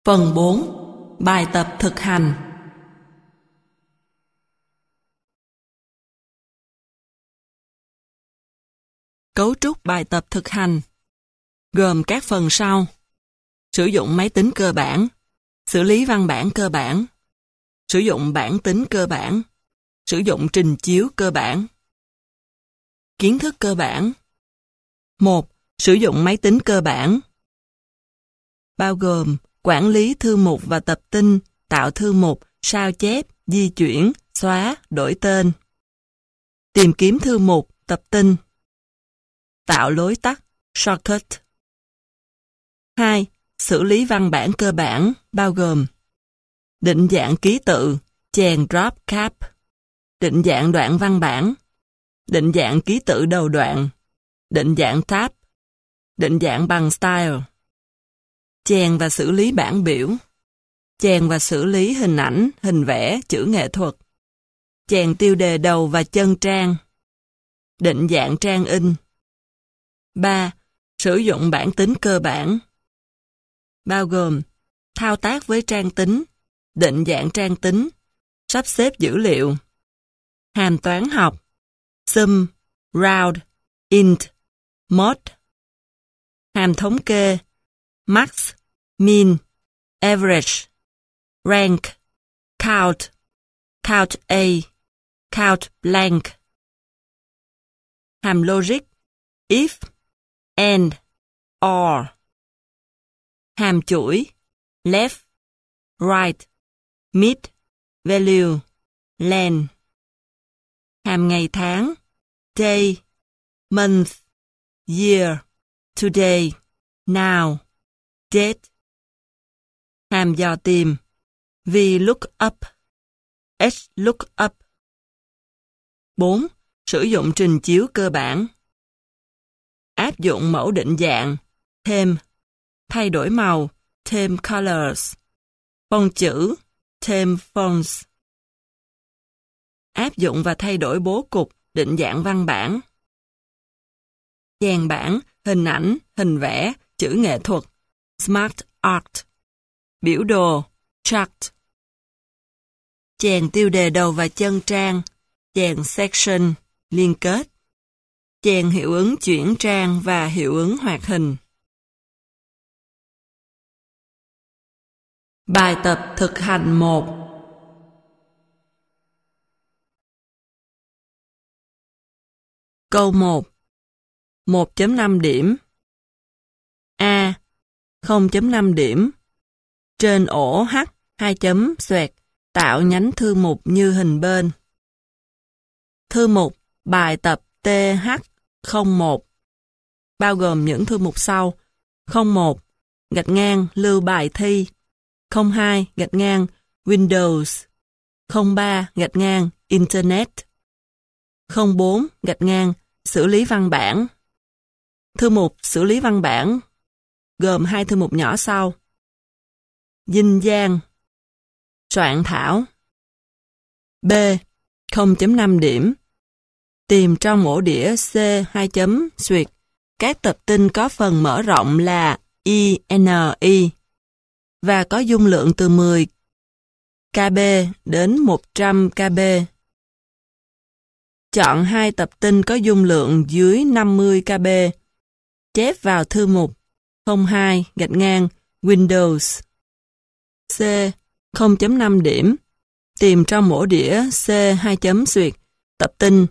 Phần 4. Bài tập thực hành. Cấu trúc bài tập thực hành gồm các phần sau: sử dụng máy tính cơ bản, xử lý văn bản cơ bản, sử dụng bảng tính cơ bản, sử dụng trình chiếu cơ bản. Kiến thức cơ bản. 1. Sử dụng máy tính cơ bản bao gồm quản lý thư mục và tập tin, tạo thư mục, sao chép, di chuyển, xóa, đổi tên. Tìm kiếm thư mục, tập tin. Tạo lối tắt, shortcut. 2. Xử lý văn bản cơ bản bao gồm định dạng ký tự, chèn drop cap, định dạng đoạn văn bản, định dạng ký tự đầu đoạn, định dạng tab, định dạng bằng style. Chèn và xử lý bảng biểu, chèn và xử lý hình ảnh, hình vẽ, chữ nghệ thuật, chèn tiêu đề đầu và chân trang, định dạng trang in. 3. Sử dụng bảng tính cơ bản bao gồm thao tác với trang tính, định dạng trang tính, sắp xếp dữ liệu, hàm toán học, sum, round, int, mod, hàm thống kê, max, min, average, rank, count, count A, count blank, hàm logic, if, and, or, hàm chuỗi, left, right, mid, value, len, hàm ngày tháng, day, month, year, today, now, date, hàm dò tìm, VLOOKUP, HLOOKUP. 4. Sử dụng trình chiếu cơ bản áp dụng mẫu định dạng, thêm, thay đổi màu, thêm colors, phông chữ, thêm fonts. Áp dụng và thay đổi bố cục, định dạng văn bản. Chèn bảng, hình ảnh, hình vẽ, chữ nghệ thuật, smart art. Biểu đồ, chart. Chèn tiêu đề đầu và chân trang, chèn section, liên kết. Chèn hiệu ứng chuyển trang và hiệu ứng hoạt hình. Bài tập thực hành 1. Câu 1. 1.5 điểm. A. 0.5 điểm. Trên ổ H, 2 chấm, xoẹt, tạo nhánh thư mục như hình bên. Thư mục, bài tập TH01 bao gồm những thư mục sau: 01, gạch ngang, lưu bài thi, 02, gạch ngang, Windows, 03, gạch ngang, Internet, 04, gạch ngang, xử lý văn bản. Thư mục xử lý văn bản gồm 2 thư mục nhỏ sau: dinh dang, soạn thảo. B. 0.5 điểm. Tìm trong ổ đĩa C 2 chấm xuyệt các tập tin có phần mở rộng là INI và có dung lượng từ 10 KB đến 100 KB. Chọn 2 tập tin có dung lượng dưới 50 KB, chép vào thư mục 02 gạch ngang Windows. C. 0.5 điểm. Tìm trong ổ đĩa C 2 chấm xuyệt tập tin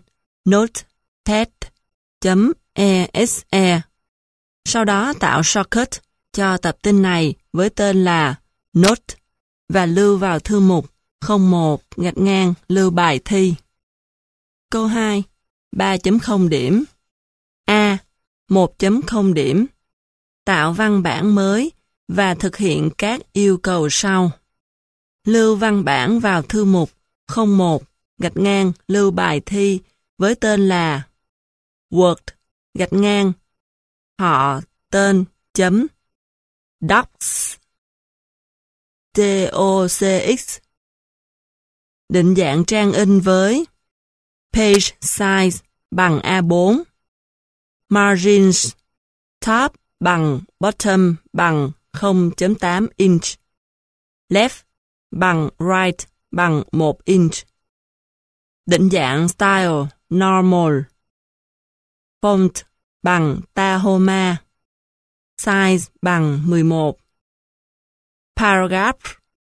notepad.exe. Sau đó tạo shortcut cho tập tin này với tên là Note và lưu vào thư mục 01 gạch ngang lưu bài thi. Câu 2. 3.0 điểm. A. 1.0 điểm. Tạo văn bản mới và thực hiện các yêu cầu sau. Lưu văn bản vào thư mục 01 gạch ngang lưu bài thi với tên là Word gạch ngang họ tên chấm docs docx. Định dạng trang in với page size bằng A4, margins top bằng bottom bằng 0.8 inch, left bằng right bằng 1 inch. Định dạng style normal. Font bằng Tahoma. Size bằng 11. Paragraph.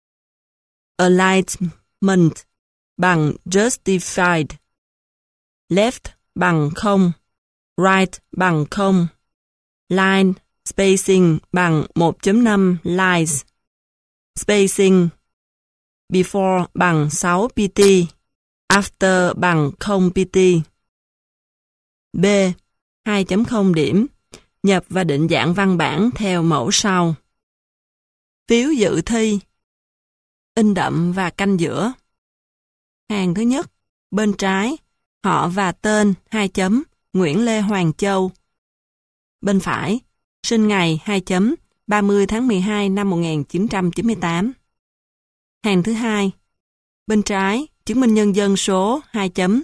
Alignment bằng justified. Left bằng 0. Right bằng 0. Line spacing bằng 1.5 lines. Spacing before bằng 6 pt. After bằng 0 pt. B. 2.0 điểm. Nhập và định dạng văn bản theo mẫu sau. Phiếu dự thi. In đậm và canh giữa. Hàng thứ nhất, bên trái, họ và tên, 2 chấm, Nguyễn Lê Hoàng Châu. Bên phải, sinh ngày, 2 chấm, 30 tháng 12 năm 1998. Hàng thứ hai, bên trái, chứng minh nhân dân số, 2 chấm,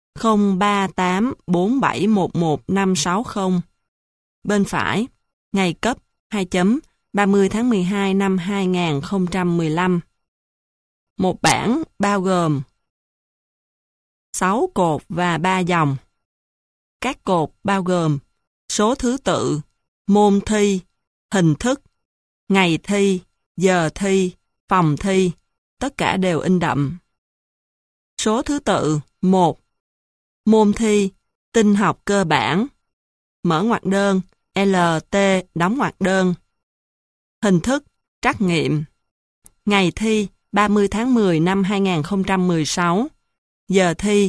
03847115560. Bên phải, ngày cấp, 2 chấm, 30 tháng 12 năm 2015. Một bảng bao gồm 6 cột và 3 dòng. Các cột bao gồm số thứ tự, môn thi, hình thức, ngày thi, giờ thi, phòng thi, tất cả đều in đậm. Số thứ tự 1. Môn thi, tin học cơ bản, mở ngoặc đơn, LT đóng ngoặc đơn. Hình thức, trắc nghiệm. Ngày thi, 30 tháng 10 năm 2016. Giờ thi,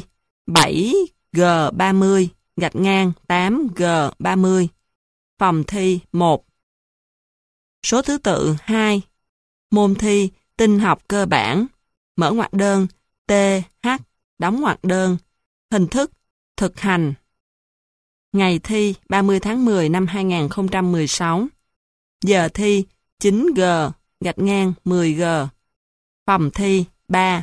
7G30, gạch ngang 8G30. Phòng thi 1. Số thứ tự 2. Môn thi, tin học cơ bản, mở ngoặc đơn, TH, đóng ngoặc đơn. Hình thức, thực hành. Ngày thi, 30 tháng 10 năm 2016. Giờ thi, 9G, gạch ngang 10G. Phòng thi 3.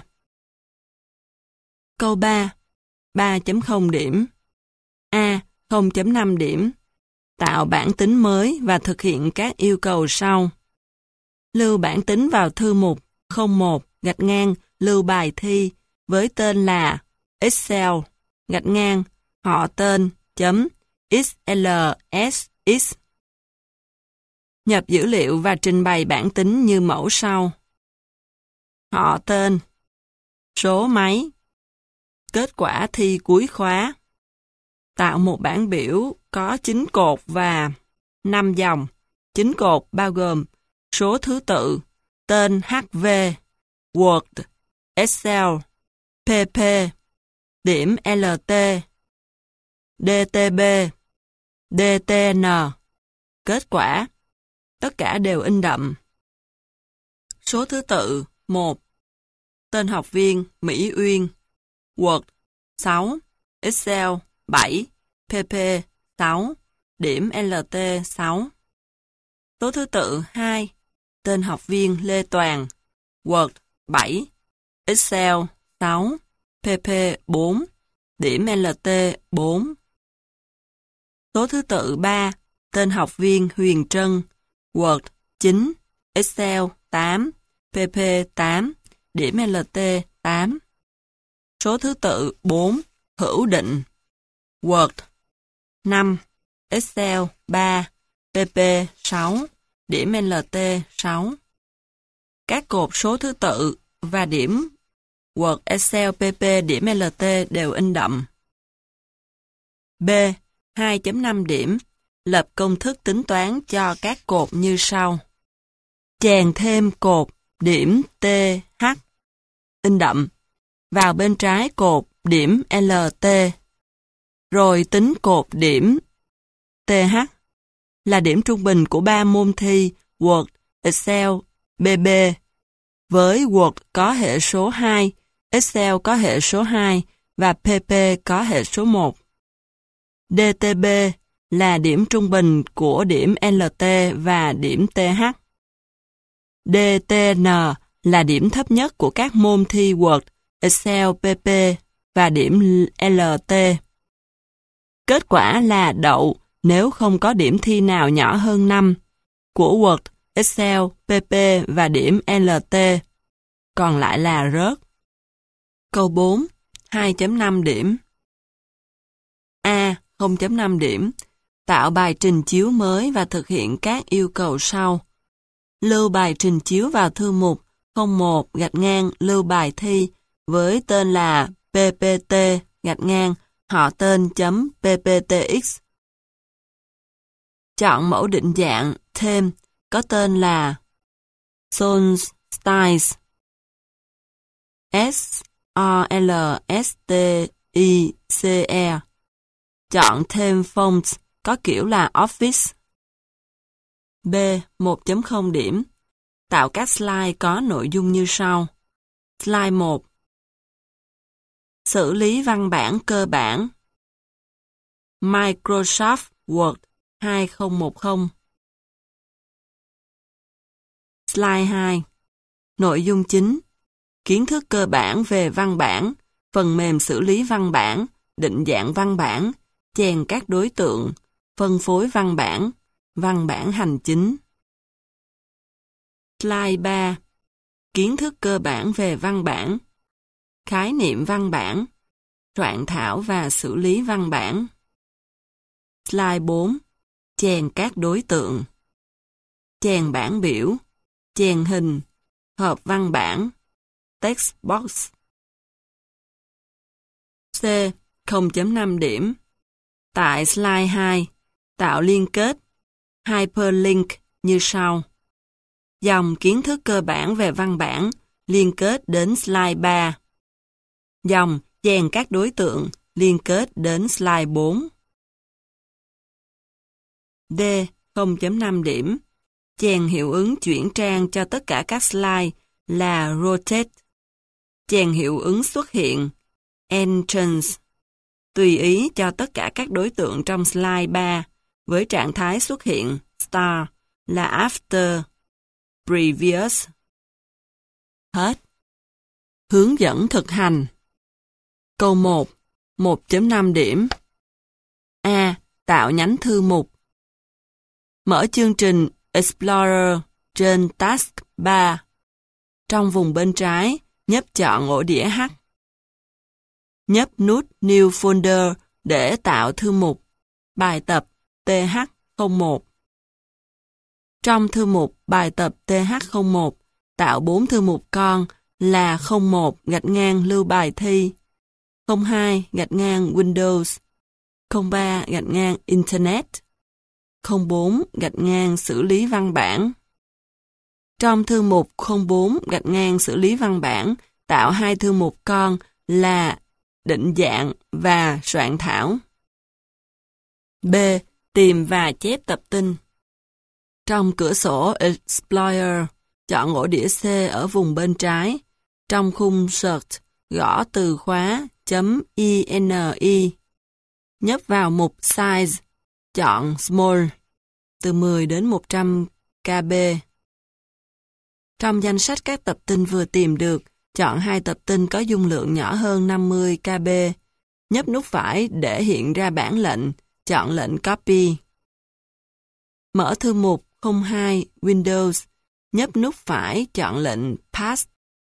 Câu 3. 3.0 điểm. A. 0.5 điểm. Tạo bản tính mới và thực hiện các yêu cầu sau. Lưu bản tính vào thư mục 01 gạch ngang lưu bài thi với tên là Excel gạch ngang họ tên chấm XLSX. Nhập dữ liệu và trình bày bản tính như mẫu sau. Họ tên, số máy, kết quả thi cuối khóa. Tạo một bảng biểu có 9 cột và 5 dòng. 9 cột bao gồm số thứ tự, tên HV, Word, Excel, PP, điểm LT, DTB, DTN, kết quả. Tất cả đều in đậm. Số thứ tự 1. Tên học viên Mỹ Uyên, Word 6, Excel 7, PP 6, điểm LT 6. Số thứ tự 2. Tên học viên Lê Toàn, Word 7, Excel 6, PP 4, điểm LT 4. Số thứ tự 3. Tên học viên Huyền Trân, Word 9, Excel 8, PP 8, điểm LT 8. Số thứ tự 4. Hữu Định, Word 5, Excel 3, PP 6, điểm LT 6. Các cột số thứ tự và điểm Word, Excel, PP, điểm LT đều in đậm. B. 2.5 điểm. Lập công thức tính toán cho các cột như sau. Chèn thêm cột điểm TH in đậm vào bên trái cột điểm LT, rồi tính cột điểm TH là điểm trung bình của 3 môn thi Word, Excel, BB, với Word có hệ số 2, Excel có hệ số 2 và PP có hệ số 1. DTB là điểm trung bình của điểm LT và điểm TH. DTN là điểm thấp nhất của các môn thi Word, Excel, PP và điểm LT. Kết quả là đậu nếu không có điểm thi nào nhỏ hơn 5 của Word, Excel, PP và điểm LT. Còn lại là rớt. Câu 4. 2.5 điểm. A. 0.5 điểm. Tạo bài trình chiếu mới và thực hiện các yêu cầu sau. Lưu bài trình chiếu vào thư mục 01 lưu bài thi với tên là PPT họ tên .pptx. Chọn mẫu định dạng thêm có tên là Sols Styles SRLSTICE. Chọn thêm fonts có kiểu là Office. B. 1.0 điểm. Tạo các slide có nội dung như sau. Slide 1. Xử lý văn bản cơ bản. Microsoft Word 2010. Slide 2. Nội dung chính. Kiến thức cơ bản về văn bản, phần mềm xử lý văn bản, định dạng văn bản, chèn các đối tượng, phân phối văn bản hành chính. Slide 3. Kiến thức cơ bản về văn bản, khái niệm văn bản, soạn thảo và xử lý văn bản. Slide 4. Chèn các đối tượng, chèn bảng biểu, chèn hình, hộp văn bản, text box. C. 0.5 điểm. Tại slide 2, tạo liên kết, hyperlink như sau. Dòng kiến thức cơ bản về văn bản, liên kết đến slide 3. Dòng chèn các đối tượng, liên kết đến slide 4. D. 0.5 điểm. Chèn hiệu ứng chuyển trang cho tất cả các slide là rotate. Chèn hiệu ứng xuất hiện, entrance. Tùy ý cho tất cả các đối tượng trong slide 3 với trạng thái xuất hiện star là after, previous. Hết. Hướng dẫn thực hành. Câu 1. 1.5 điểm. A. Tạo nhánh thư mục. Mở chương trình Explorer trên Taskbar. Trong vùng bên trái, nhấp chọn ổ đĩa H. Nhấp nút New Folder để tạo thư mục. Bài tập TH01. Trong thư mục bài tập TH01, tạo 4 thư mục con là 01 lưu bài thi, 02 Windows, 03 Internet, 04 xử lý văn bản. Trong thư mục 04 xử lý văn bản, tạo 2 thư mục con là định dạng và soạn thảo. B. Tìm và chép tập tin. Trong cửa sổ Explorer, chọn ổ đĩa C ở vùng bên trái. Trong khung Search, gõ từ khóa .ini. Nhấp vào mục Size, chọn Small, từ 10 đến 100 KB. Trong danh sách các tập tin vừa tìm được, chọn 2 tập tin có dung lượng nhỏ hơn 50 KB. Nhấp nút phải để hiện ra bảng lệnh, chọn lệnh Copy. Mở thư mục 02 Windows, nhấp nút phải chọn lệnh Paste.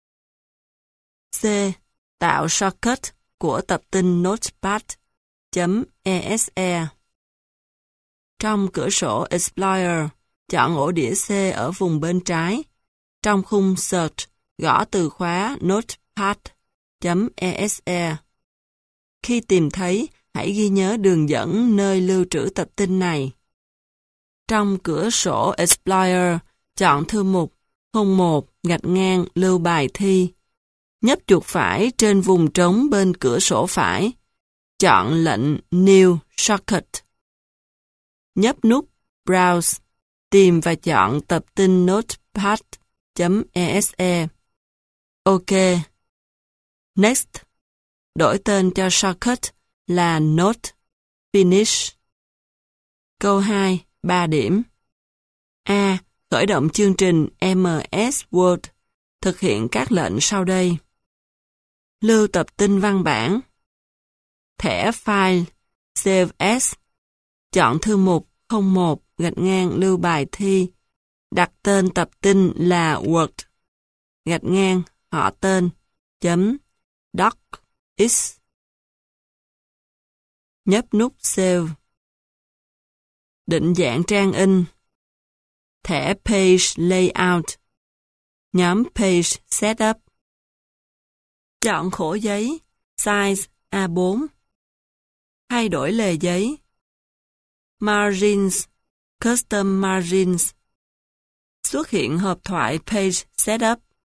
C. Tạo shortcut của tập tin Notepad.exe. Trong cửa sổ Explorer, chọn ổ đĩa C ở vùng bên trái. Trong khung Search, gõ từ khóa Notepad.exe. Khi tìm thấy, hãy ghi nhớ đường dẫn nơi lưu trữ tập tin này. Trong cửa sổ Explorer, chọn thư mục 01 lưu bài thi. Nhấp chuột phải trên vùng trống bên cửa sổ phải. Chọn lệnh New Shortcut. Nhấp nút Browse, tìm và chọn tập tin Notepad.exe. OK. Next. Đổi tên cho shortcut là Note Finish. Câu 2, 3 điểm. A. Khởi động chương trình MS Word. Thực hiện các lệnh sau đây. Lưu tập tin văn bản. Thẻ file Save As. Chọn thư mục 01 lưu bài thi Đặt tên tập tin là word, gạch ngang, họ tên, chấm, doc, x. Nhấp nút Save. Định dạng trang in. Thẻ Page Layout. Nhóm Page Setup. Chọn khổ giấy, size A4. Thay đổi lề giấy. Margins, Custom Margins. Xuất hiện hộp thoại Page Setup.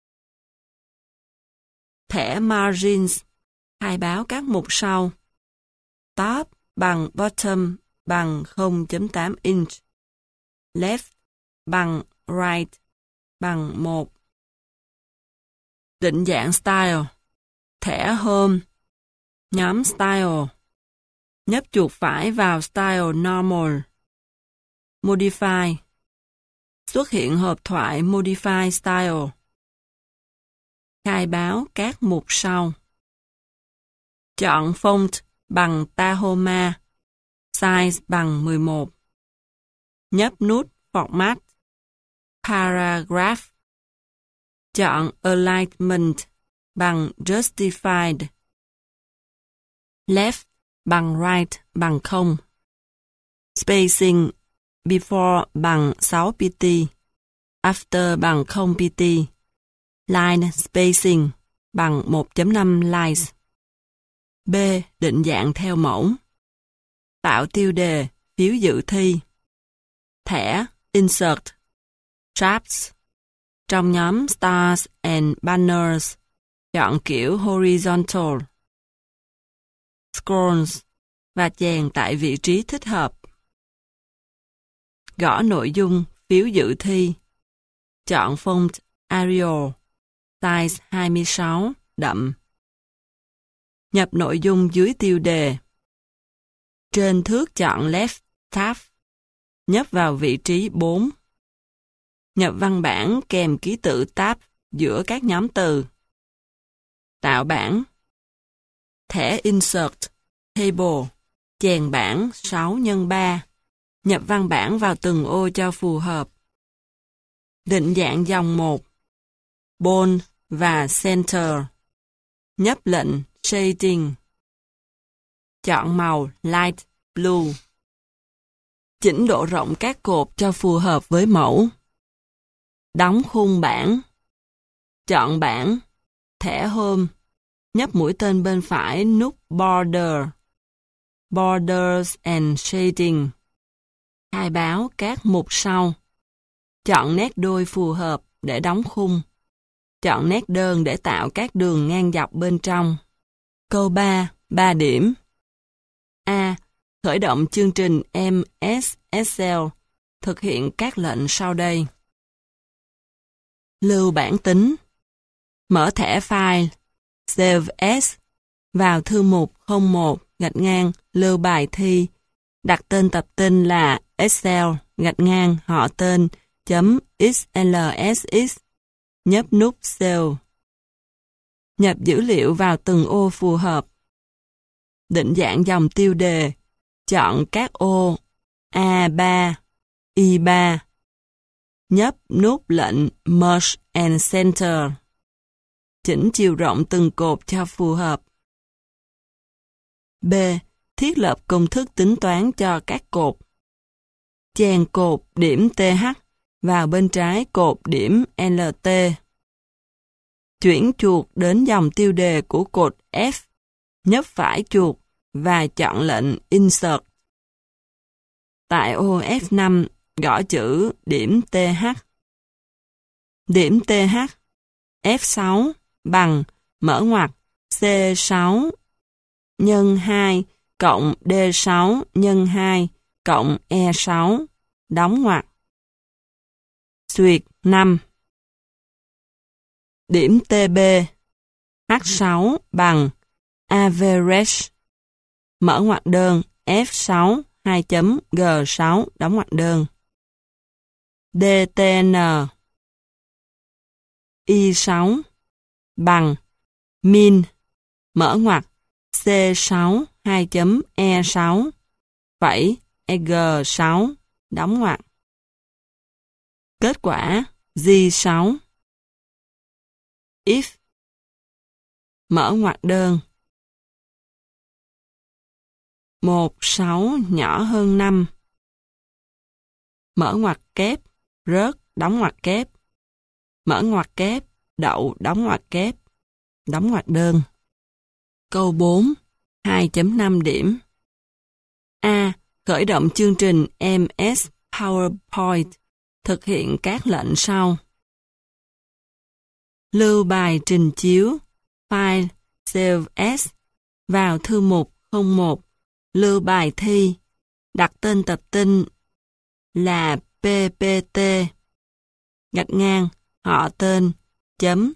Thẻ Margins. Khai báo các mục sau. Top bằng bottom bằng 0.8 inch. Left bằng right bằng 1. Định dạng Style. Thẻ Home. Nhóm Style. Nhấp chuột phải vào Style Normal. Modify. Xuất hiện hộp thoại Modify Style. Khai báo các mục sau. Chọn Font bằng Tahoma. Size bằng 11. Nhấp nút Format. Paragraph. Chọn Alignment bằng Justified. Left bằng Right bằng 0. Spacing Before bằng 6 pt. After bằng 0 pt. Line Spacing bằng 1.5 lines. B. Định dạng theo mẫu. Tạo tiêu đề, phiếu dự thi. Thẻ Insert. Charts. Trong nhóm Stars and Banners, chọn kiểu Horizontal. Scrolls và chèn tại vị trí thích hợp. Gõ nội dung, phiếu dự thi. Chọn Font Arial. Size 26, đậm. Nhập nội dung dưới tiêu đề. Trên thước chọn Left Tab. Nhấp vào vị trí 4. Nhập văn bản kèm ký tự Tab giữa các nhóm từ. Tạo bảng. Thẻ Insert. Table. Chèn bảng 6 x 3. Nhập văn bản vào từng ô cho phù hợp. Định dạng dòng 1. Bold và Center. Nhấp lệnh Shading. Chọn màu Light Blue. Chỉnh độ rộng các cột cho phù hợp với mẫu. Đóng khung bảng. Chọn bảng. Thẻ Home. Nhấp mũi tên bên phải nút Border. Borders and Shading. Khai báo các mục sau. Chọn nét đôi phù hợp để đóng khung. Chọn nét đơn để tạo các đường ngang dọc bên trong. Câu 3, 3 điểm. A. Khởi động chương trình MS Excel. Thực hiện các lệnh sau đây. Lưu bản tính. Mở thẻ file. Save as. Vào thư mục 01 gạch ngang lưu bài thi. Đặt tên tập tin là Excel gạch ngang họ tên chấm xlsx. Nhấp nút Save. Nhập dữ liệu vào từng ô phù hợp. Định dạng dòng tiêu đề. Chọn các ô A3, Y3. Nhấp nút lệnh Merge and Center. Chỉnh chiều rộng từng cột cho phù hợp. B. Thiết lập công thức tính toán cho các cột. Chèn cột điểm TH vào bên trái cột điểm LT. Chuyển chuột đến dòng tiêu đề của cột F. Nhấp phải chuột và chọn lệnh Insert. Tại ô F5, gõ chữ điểm TH. Điểm TH F6 bằng mở ngoặc C6 nhân 2 cộng D6 nhân 2 cộng E6 đóng ngoặc. Xuyệt 5. Điểm TB H6 bằng Average. Mở ngoặc đơn F6 2 chấm G6 đóng ngoặc đơn. DTN Y6 bằng Min. Mở ngoặc C6 2 chấm E6 phẩy G6 đóng ngoặc. Kết quả G6. If mở ngoặc đơn 1,6 nhỏ hơn 5. Mở ngoặc kép, rớt, đóng ngoặc kép. Mở ngoặc kép, đậu, đóng ngoặc kép. Đóng ngoặc đơn. Câu 4, 2.5 điểm. A. Khởi động chương trình MS PowerPoint. Thực hiện các lệnh sau. Lưu bài trình chiếu, file, save as, vào thư mục 01. Lưu bài thi, đặt tên tập tin là PPT, gạch ngang, họ tên, chấm,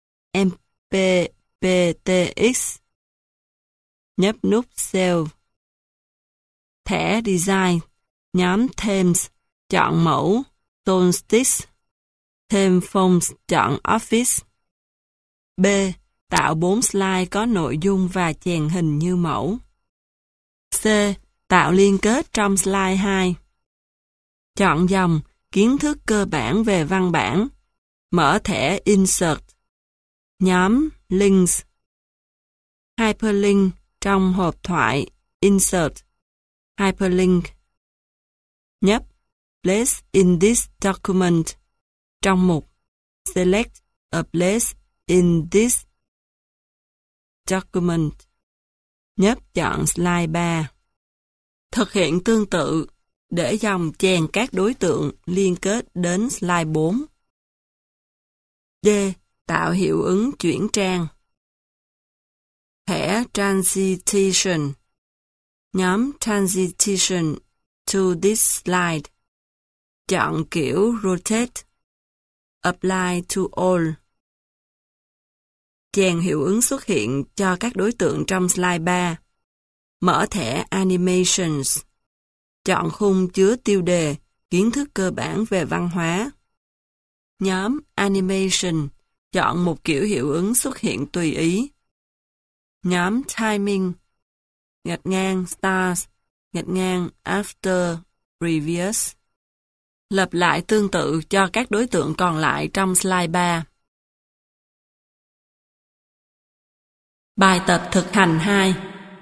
mpptx, nhấp nút Save. Thẻ Design, nhóm Themes, chọn mẫu, Solstice, thêm Fonts, chọn Office. B. Tạo 4 slide có nội dung và chèn hình như mẫu. C. Tạo liên kết trong slide 2. Chọn dòng, kiến thức cơ bản về văn bản. Mở thẻ Insert. Nhóm Links. Hyperlink trong hộp thoại Insert. Hyperlink. Nhấp Place in this document. Trong mục Select a place in this document. Nhấp chọn slide 3. Thực hiện tương tự để dòng chèn các đối tượng liên kết đến slide 4. D. Tạo hiệu ứng chuyển trang. Thẻ Transition. Nhóm Transition to this slide. Chọn kiểu Rotate. Apply to all. Chèn hiệu ứng xuất hiện cho các đối tượng trong slide 3. Mở thẻ Animations. Chọn khung chứa tiêu đề, kiến thức cơ bản về văn hóa. Nhóm Animation. Chọn một kiểu hiệu ứng xuất hiện tùy ý. Nhóm Timing. Gạch ngang Stars. Gạch ngang After Previous. Lặp lại tương tự cho các đối tượng còn lại trong slide 3. Bài tập thực hành 2.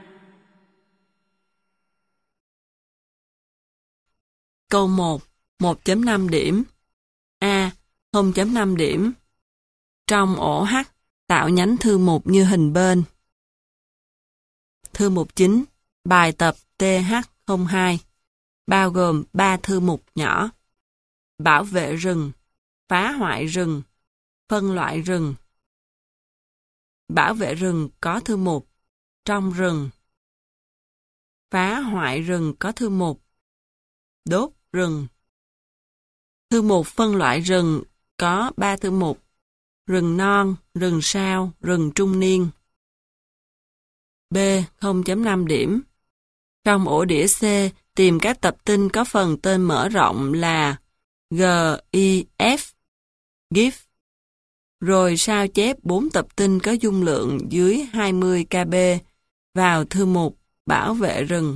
Câu 1, 1.5 điểm. A. 0.5 điểm. Trong ổ H, tạo nhánh thư mục như hình bên. Thư mục chính, bài tập TH02, bao gồm 3 thư mục nhỏ. Bảo vệ rừng, phá hoại rừng, phân loại rừng. Bảo vệ rừng có thư mục trong rừng. Phá hoại rừng có thư mục đốt rừng. Thư mục phân loại rừng có 3 thư mục: rừng non, rừng sao, rừng trung niên. B. 0.5 điểm. Trong ổ đĩa C, tìm các tập tin có phần tên mở rộng là GIF, GIF, rồi sao chép 4 tập tin có dung lượng dưới 20 KB vào thư mục bảo vệ rừng.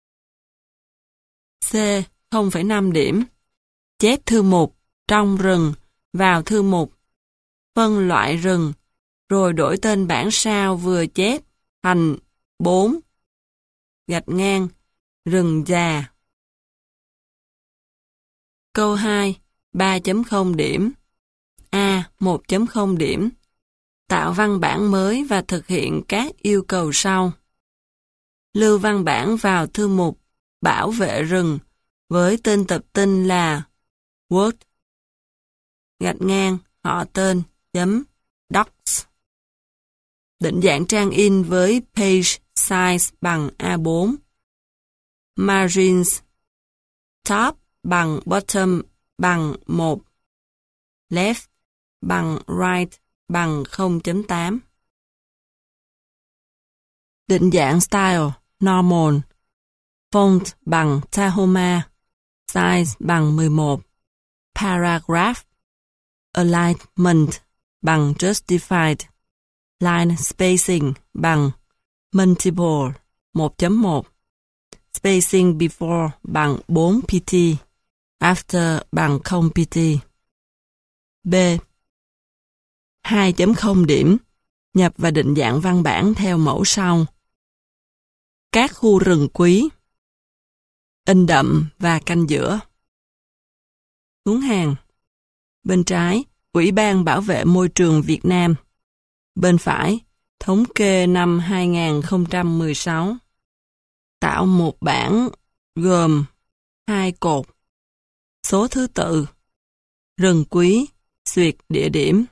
C. 0,5 điểm. Chép thư mục trong rừng vào thư mục phân loại rừng, rồi đổi tên bản sao vừa chép thành 4 gạch ngang rừng già. Câu 2, 3.0 điểm. A. 1.0 điểm. Tạo văn bản mới và thực hiện các yêu cầu sau. Lưu văn bản vào thư mục bảo vệ rừng với tên tập tin là Word gạch ngang họ tên chấm docs. Định dạng trang in với page size bằng A4. Margins top bằng bottom bằng 1. Left bằng right bằng 0.8. Định dạng style normal. Font bằng Tahoma. Size bằng 11. Paragraph. Alignment bằng Justified. Line spacing bằng Multiple 1.1. Spacing before bằng 4 pt. After bằng 0 pt. B. 2.0 điểm. Nhập và định dạng văn bản theo mẫu sau. Các khu rừng quý. In đậm và canh giữa. Xuống hàng. Bên trái, Ủy ban Bảo vệ Môi trường Việt Nam. Bên phải, thống kê năm 2016. Tạo một bảng gồm 2 cột. Số thứ tự. Rừng quý, xuyệt địa điểm.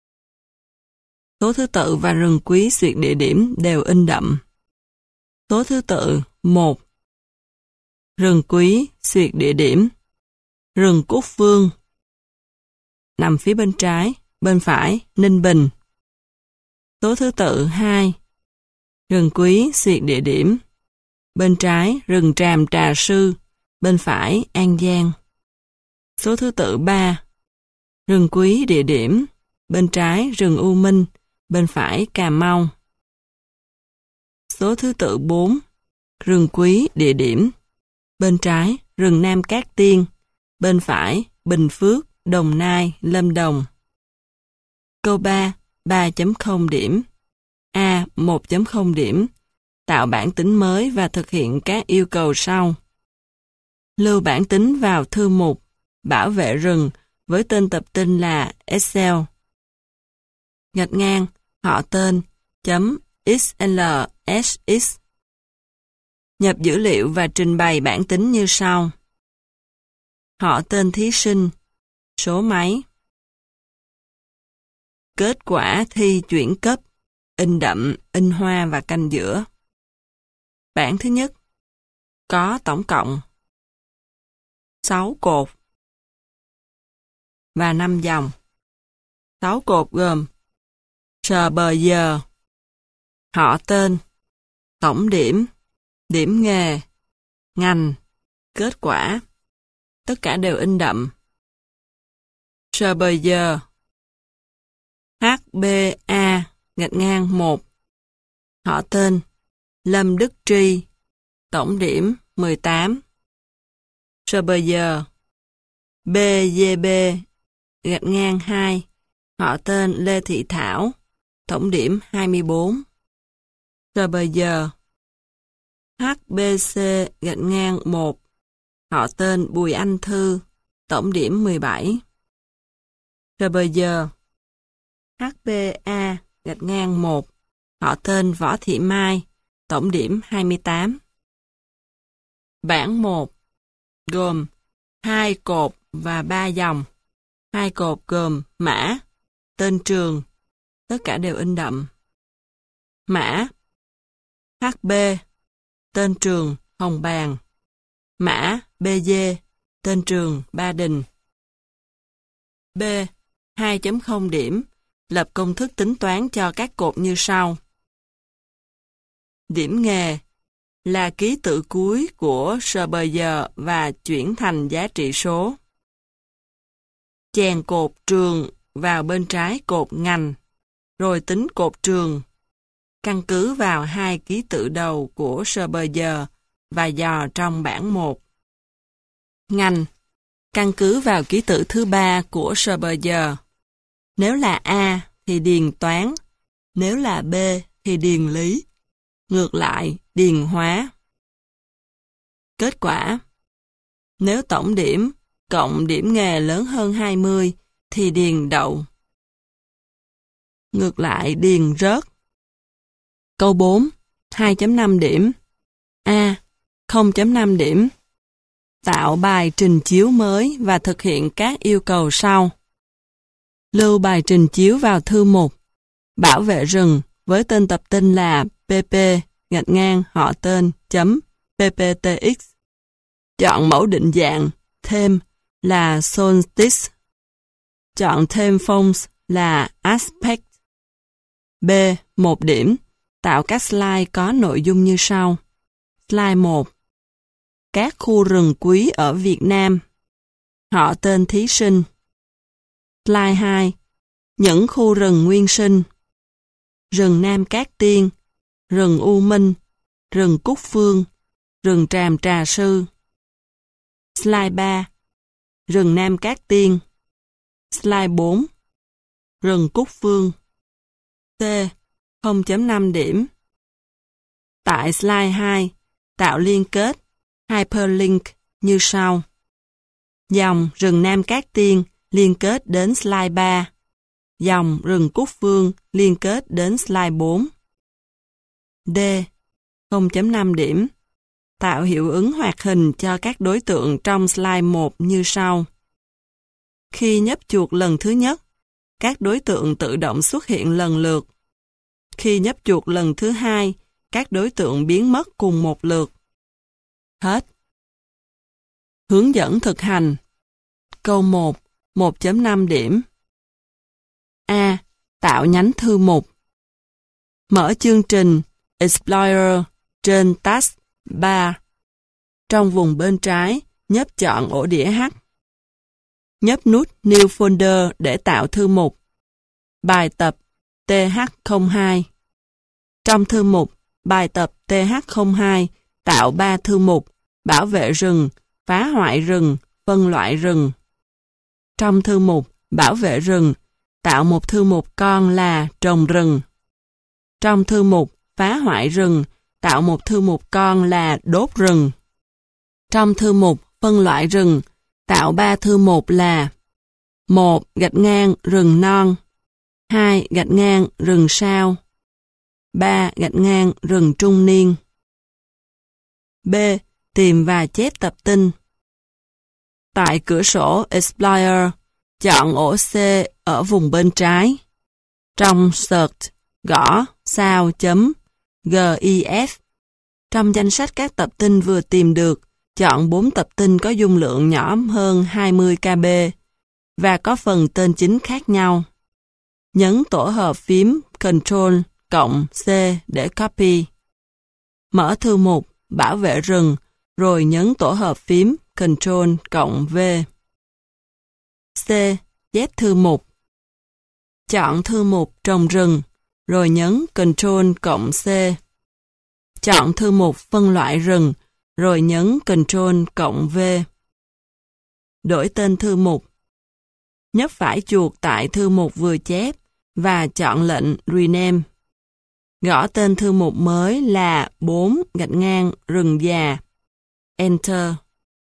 Số thứ tự và rừng quý xuyệt địa điểm đều in đậm. Số thứ tự 1. Rừng quý xuyệt địa điểm. Rừng Cúc Phương. Nằm phía bên trái, bên phải, Ninh Bình. Số thứ tự 2. Rừng quý xuyệt địa điểm. Bên trái, rừng Tràm Trà Sư. Bên phải, An Giang. Số thứ tự 3. Rừng quý địa điểm. Bên trái, rừng U Minh. Bên phải, Cà Mau. Số thứ tự 4. Rừng quý địa điểm. Bên trái, rừng Nam Cát Tiên. Bên phải, Bình Phước, Đồng Nai, Lâm Đồng. Câu 3, 3.0 điểm. A. 1.0 điểm. Tạo bản tính mới và thực hiện các yêu cầu sau. Lưu bản tính vào thư mục Bảo vệ rừng với tên tập tin là Excel. Gạch ngang, họ tên, chấm XLSX. Nhập dữ liệu và trình bày bản tính như sau. Họ tên thí sinh, số máy. Kết quả thi chuyển cấp, in đậm, in hoa và canh giữa. Bảng thứ nhất, có tổng cộng 6 cột và 5 dòng. 6 cột gồm sờ bờ giờ, họ tên, tổng điểm, điểm nghề, ngành, kết quả. Tất cả đều in đậm. Sờ bờ giờ HBA gạch ngang 1. Họ tên Lâm Đức Tri, tổng điểm 18. Sờ bờ giờ BGB gạch ngang 2. Họ tên Lê Thị Thảo, tổng điểm 24. Sờ bờ giờ HBC gạch ngang 1. Họ tên Bùi Anh Thư, tổng điểm 17. Sờ bờ giờ HBA gạch ngang 1. Họ tên Võ Thị Mai, tổng điểm 28. Bảng 1 gồm 2 cột và 3 dòng. 2 cột gồm mã, tên trường, tất cả đều in đậm. Mã HB, tên trường Hồng Bàng. Mã BG, tên trường Ba Đình. B. 2.0 điểm. Lập công thức tính toán cho các cột như sau. Điểm nghề là ký tự cuối của sờ bờ giờ và chuyển thành giá trị số. Chèn cột trường vào bên trái cột ngành, rồi tính cột trường. Căn cứ vào 2 ký tự đầu của sờ bờ giờ và dò trong bảng 1. Ngành, căn cứ vào ký tự thứ 3 của sờ bờ giờ. Nếu là A thì điền toán, nếu là B thì điền lý. Ngược lại, điền hóa. Kết quả. Nếu tổng điểm cộng điểm nghề lớn hơn 20 thì điền đậu. Ngược lại, điền rớt. Câu 4, 2.5 điểm. A. 0.5 điểm. Tạo bài trình chiếu mới và thực hiện các yêu cầu sau. Lưu bài trình chiếu vào thư mục Bảo vệ rừng với tên tập tin là pp gạch ngang họ tên chấm pptx. Chọn mẫu định dạng thêm là solstice. Chọn thêm fonts là aspect. B. 1 điểm. Tạo các slide có nội dung như sau. Slide 1. Các khu rừng quý ở Việt Nam. Họ tên thí sinh. Slide 2. Những khu rừng nguyên sinh. Rừng Nam Cát Tiên, rừng U Minh, rừng Cúc Phương, rừng Tràm Trà Sư. Slide 3. Rừng Nam Cát Tiên. Slide 4. Rừng Cúc Phương. C. 0.5 điểm. Tại slide 2, tạo liên kết hyperlink như sau. Dòng rừng Nam Cát Tiên liên kết đến slide 3. Dòng rừng Cúc Phương liên kết đến slide 4. D. 0.5 điểm. Tạo hiệu ứng hoạt hình cho các đối tượng trong slide 1 như sau. Khi nhấp chuột lần thứ nhất, các đối tượng tự động xuất hiện lần lượt. Khi nhấp chuột lần thứ hai, các đối tượng biến mất cùng một lượt. Hết. Hướng dẫn thực hành. Câu 1, 1.5 điểm. A. Tạo nhánh thư mục. Mở chương trình Explorer trên Task Bar. Trong vùng bên trái, nhấp chọn ổ đĩa H. Nhấp nút New Folder để tạo thư mục. Bài tập TH02. Trong thư mục Bài tập TH02 tạo 3 thư mục: bảo vệ rừng, phá hoại rừng, phân loại rừng. Trong thư mục Bảo vệ rừng, tạo một thư mục con là trồng rừng. Trong thư mục Phá hoại rừng, tạo một thư mục con là đốt rừng. Trong thư mục Phân loại rừng, tạo 3 thư mục là 1. Rừng non, 2. Rừng sao, 3. Rừng trung niên. B. Tìm và chép tập tin. Tại cửa sổ Explorer, chọn ổ C ở vùng bên trái. Trong Search, gõ sao.gif. Trong danh sách các tập tin vừa tìm được, chọn 4 tập tin có dung lượng nhỏ hơn 20 KB và có phần tên chính khác nhau. Nhấn tổ hợp phím Ctrl cộng C để copy. Mở thư mục Bảo vệ rừng, rồi nhấn tổ hợp phím Ctrl cộng V. C. Chép thư mục. Chọn thư mục trồng rừng, rồi nhấn Ctrl cộng C. Chọn thư mục phân loại rừng, rồi nhấn Ctrl cộng V. Đổi tên thư mục. Nhấp phải chuột tại thư mục vừa chép và chọn lệnh Rename. Gõ tên thư mục mới là 4-rừng già. Enter.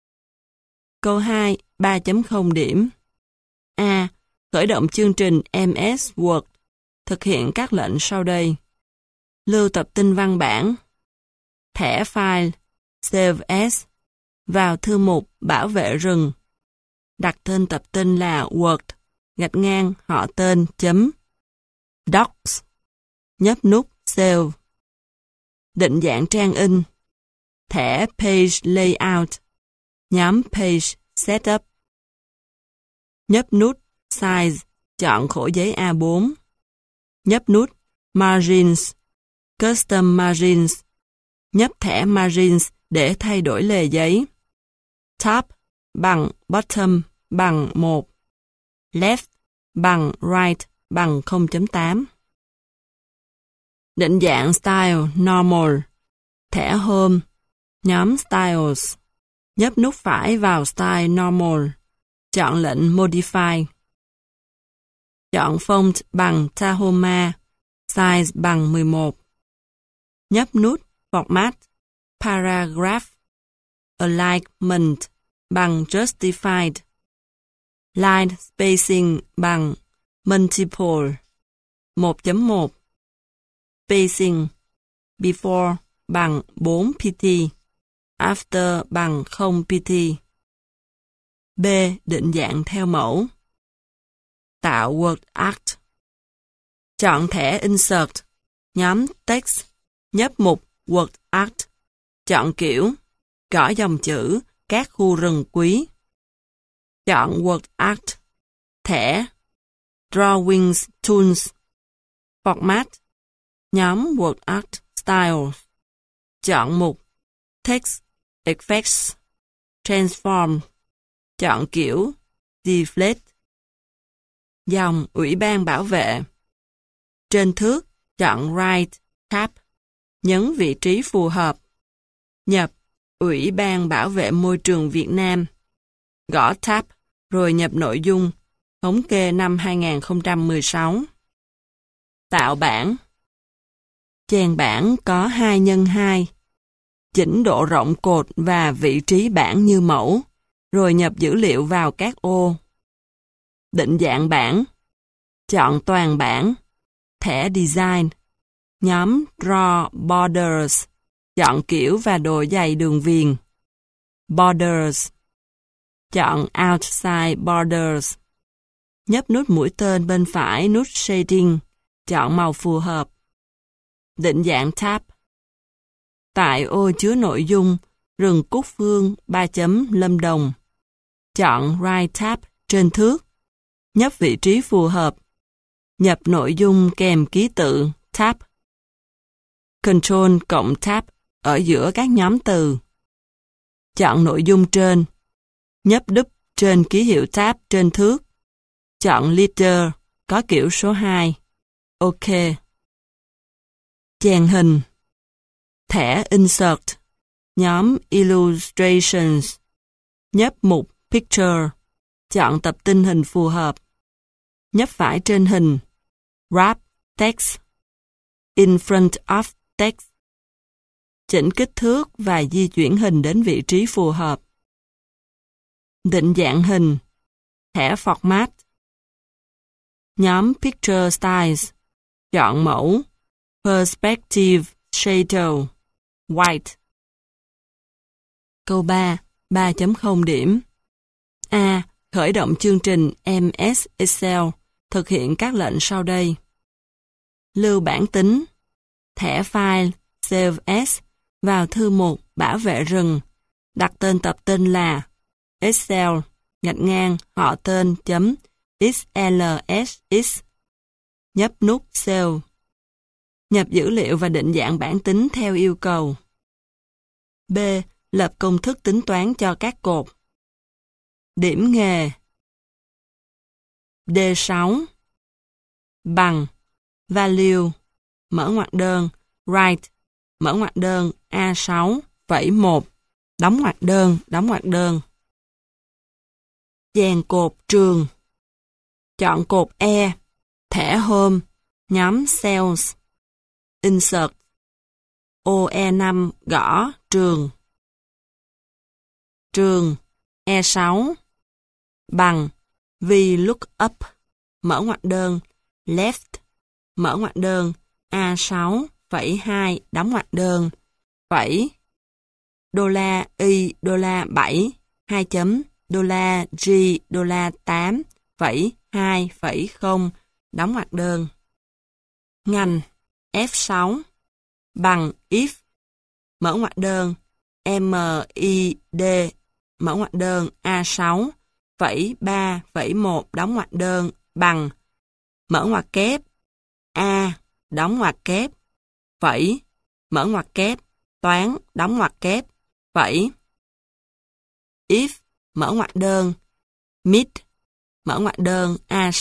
Câu 2, 3.0 điểm. A. Khởi động chương trình MS Word. Thực hiện các lệnh sau đây. Lưu tập tin văn bản. Thẻ file Save As vào thư mục Bảo vệ rừng. Đặt tên tập tin là Word, họ tên, Docs. Nhấp nút Save. Định dạng trang in. Thẻ Page Layout. Nhóm Page Setup. Nhấp nút Size, chọn khổ giấy A4. Nhấp nút Margins, Custom Margins. Nhấp thẻ Margins để thay đổi lề giấy. Top bằng Bottom bằng 1. Left bằng Right bằng 0.8. Định dạng Style Normal. Thẻ Home. Nhóm Styles. Nhấp nút phải vào Style Normal. Chọn lệnh Modify. Chọn Font bằng Tahoma. Size bằng 11. Nhấp nút Format. Paragraph. Alignment bằng Justified. Line Spacing bằng Multiple. 1.1. Spacing. Before bằng 4 pt. After bằng 0 pt. B. Định dạng theo mẫu. Tạo Word Art. Chọn thẻ Insert. Nhóm Text. Nhấp mục Word Art. Chọn kiểu. Gõ dòng chữ các khu rừng quý. Chọn Word Art. Thẻ Drawings Tools. Format. Nhóm Word Art Styles. Chọn mục Text Effects. Transform. Chọn kiểu Deflate. Dòng Ủy ban bảo vệ. Trên thước, chọn Right Tab. Nhấn vị trí phù hợp. Nhập Ủy ban bảo vệ môi trường Việt Nam. Gõ Tab, rồi nhập nội dung Thống kê năm 2016. Tạo bảng. Chèn bảng có 2x2. Chỉnh độ rộng cột và vị trí bảng như mẫu, rồi nhập dữ liệu vào các ô. Định dạng bảng. Chọn toàn bảng. Thẻ Design. Nhóm Draw Borders. Chọn kiểu và độ dày đường viền. Borders. Chọn Outside Borders. Nhấp nút mũi tên bên phải nút Shading. Chọn màu phù hợp. Định dạng tab. Tại ô chứa nội dung, rừng Cúc Phương 3 chấm Lâm Đồng. Chọn Right tab trên thước. Nhấp vị trí phù hợp. Nhập nội dung kèm ký tự tab. Ctrl cộng tab ở giữa các nhóm từ. Chọn nội dung trên. Nhấp đúp trên ký hiệu tab trên thước. Chọn Leader có kiểu số 2. OK. Chèn hình. Thẻ Insert. Nhóm Illustrations. Nhấp mục Picture. Chọn tập tinh hình phù hợp. Nhấp phải trên hình. Wrap Text. In front of text. Chỉnh kích thước và di chuyển hình đến vị trí phù hợp. Định dạng hình. Thẻ Format. Nhóm Picture Styles. Chọn mẫu Perspective Shadow White. Câu 3. 3.0 điểm. A. Khởi động chương trình MS Excel. Thực hiện các lệnh sau đây. Lưu bản tính. Thẻ file Save As vào thư mục bảo vệ rừng. Đặt tên tập tin là Excel họ tên .xlsx. Nhấp nút Save. Nhập dữ liệu và định dạng bản tính theo yêu cầu. B. Lập công thức tính toán cho các cột. Điểm nghề. D6. Bằng. Value. Mở ngoặc đơn. Right. Mở ngoặc đơn. A6,1. Đóng ngoặc đơn. Chèn cột trường. Chọn cột E. Thẻ Home. Nhóm Sales. Insert. OE5 gõ trường. Trường. E6. Bằng. VLOOKUP. Mở ngoặc đơn. Left. Mở ngoặc đơn. A6,2 đóng ngoặc đơn. Phẩy. $i $7 2 chấm $g $8,2,0 đóng ngoặc đơn. Ngành. F6. Bằng if. Mở ngoặc đơn. MID. Mở ngoặc đơn. A6,3,1 đóng ngoặc đơn. Bằng. Mở ngoặc kép. A. Đóng ngoặc kép. Phẩy. Mở ngoặc kép. Toán. Đóng ngoặc kép. Phẩy. If. Mở ngoặc đơn. Mid. Mở ngoặc đơn.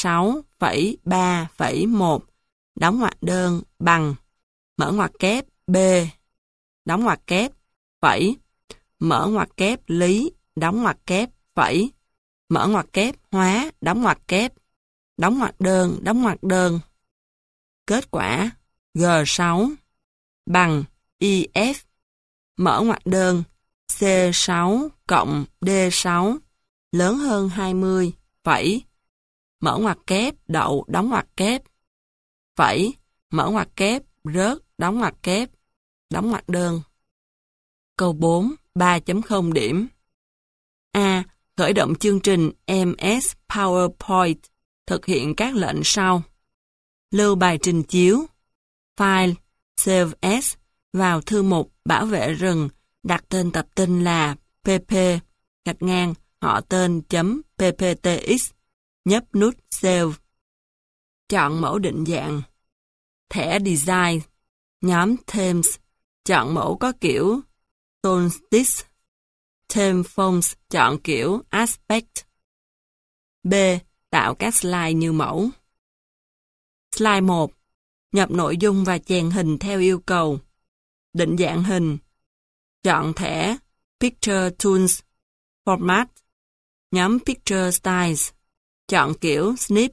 A6,3,1 đóng ngoặc đơn. Bằng. Mở ngoặc kép. B. Đóng ngoặc kép. Phẩy. Mở ngoặc kép. Lý. Đóng ngoặc kép. Phẩy. Mở ngoặc kép. Hóa. Đóng ngoặc kép. Đóng ngoặc đơn. Kết quả. G6. Bằng. IF. Mở ngoặc đơn. C6 cộng D6 lớn hơn 20. Phẩy. Mở ngoặc kép. Đậu. Đóng ngoặc kép. Phẩy. Mở ngoặc kép. Rớt. Đóng ngoặc kép. Đóng ngoặc đơn. Câu 4. 3.0 điểm. A. Khởi động chương trình MS PowerPoint. Thực hiện các lệnh sau. Lưu bài trình chiếu. File. Save As. Vào thư mục bảo vệ rừng. Đặt tên tập tin là pp họ tên .pptx. Nhấp nút Save. Chọn mẫu định dạng. Thẻ Design. Nhóm Themes. Chọn mẫu có kiểu Solstice. Theme Fonts. Chọn kiểu Aspect. B. Tạo các slide như mẫu. Slide 1. Nhập nội dung và chèn hình theo yêu cầu. Định dạng hình. Chọn thẻ Picture Tools. Format. Nhóm Picture Styles. chọn kiểu snip.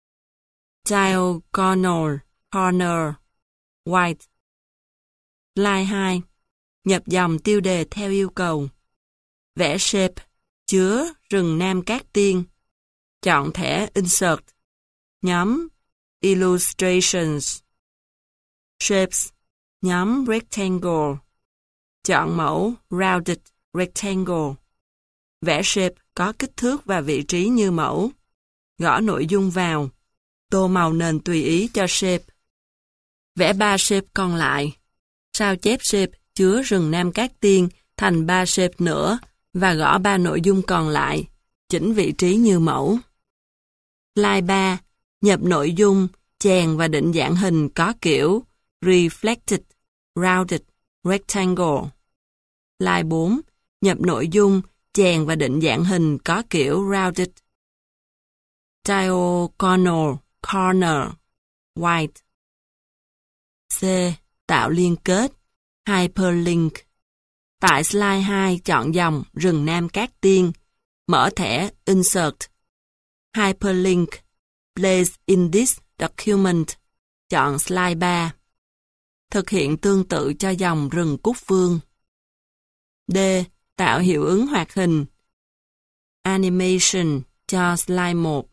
Diagonal, corner, white. Slide 2. Nhập dòng tiêu đề theo yêu cầu. Vẽ shape, chứa rừng Nam Cát Tiên. Chọn thẻ Insert. Nhóm Illustrations. Shapes, nhóm Rectangle. Chọn mẫu Rounded Rectangle. Vẽ shape có kích thước và vị trí như mẫu. Gõ nội dung vào. Tô màu nền tùy ý cho shape. Vẽ 3 shape còn lại. Sao chép shape chứa rừng Nam Cát Tiên thành 3 shape nữa và gõ 3 nội dung còn lại. Chỉnh vị trí như mẫu. Slide 3. Nhập nội dung, chèn và định dạng hình có kiểu Reflected, Rounded, Rectangle. Slide 4. Nhập nội dung, chèn và định dạng hình có kiểu Rounded, Diagonal, Corner, White. C. Tạo liên kết, Hyperlink. Tại slide 2 chọn dòng rừng Nam Cát Tiên, mở thẻ Insert. Hyperlink, Place in this document. Chọn slide 3. Thực hiện tương tự cho dòng rừng Cúc Phương. D. Tạo hiệu ứng hoạt hình, Animation cho slide 1.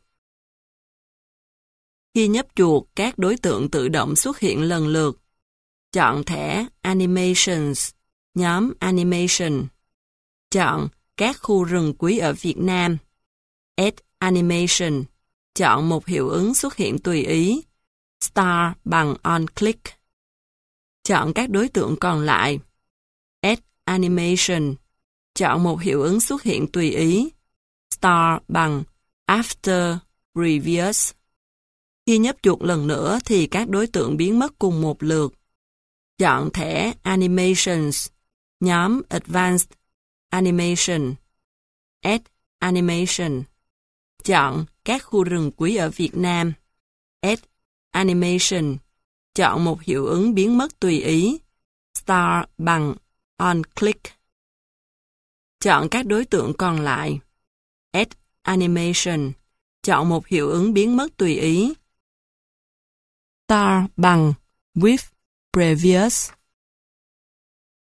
Khi nhấp chuột, các đối tượng tự động xuất hiện lần lượt. Chọn thẻ Animations, nhóm Animation. Chọn các khu rừng quý ở Việt Nam. Add Animation. Chọn một hiệu ứng xuất hiện tùy ý. Star bằng On Click. Chọn các đối tượng còn lại. Add Animation. Chọn một hiệu ứng xuất hiện tùy ý. Star bằng After Previous. Khi nhấp chuột lần nữa thì các đối tượng biến mất cùng một lượt. Chọn thẻ Animations, nhóm Advanced Animation. Add Animation. Chọn các khu rừng quý ở Việt Nam. Add Animation. Chọn một hiệu ứng biến mất tùy ý. Star bằng On Click. Chọn các đối tượng còn lại. Add Animation. Chọn một hiệu ứng biến mất tùy ý. Star bằng With Previous.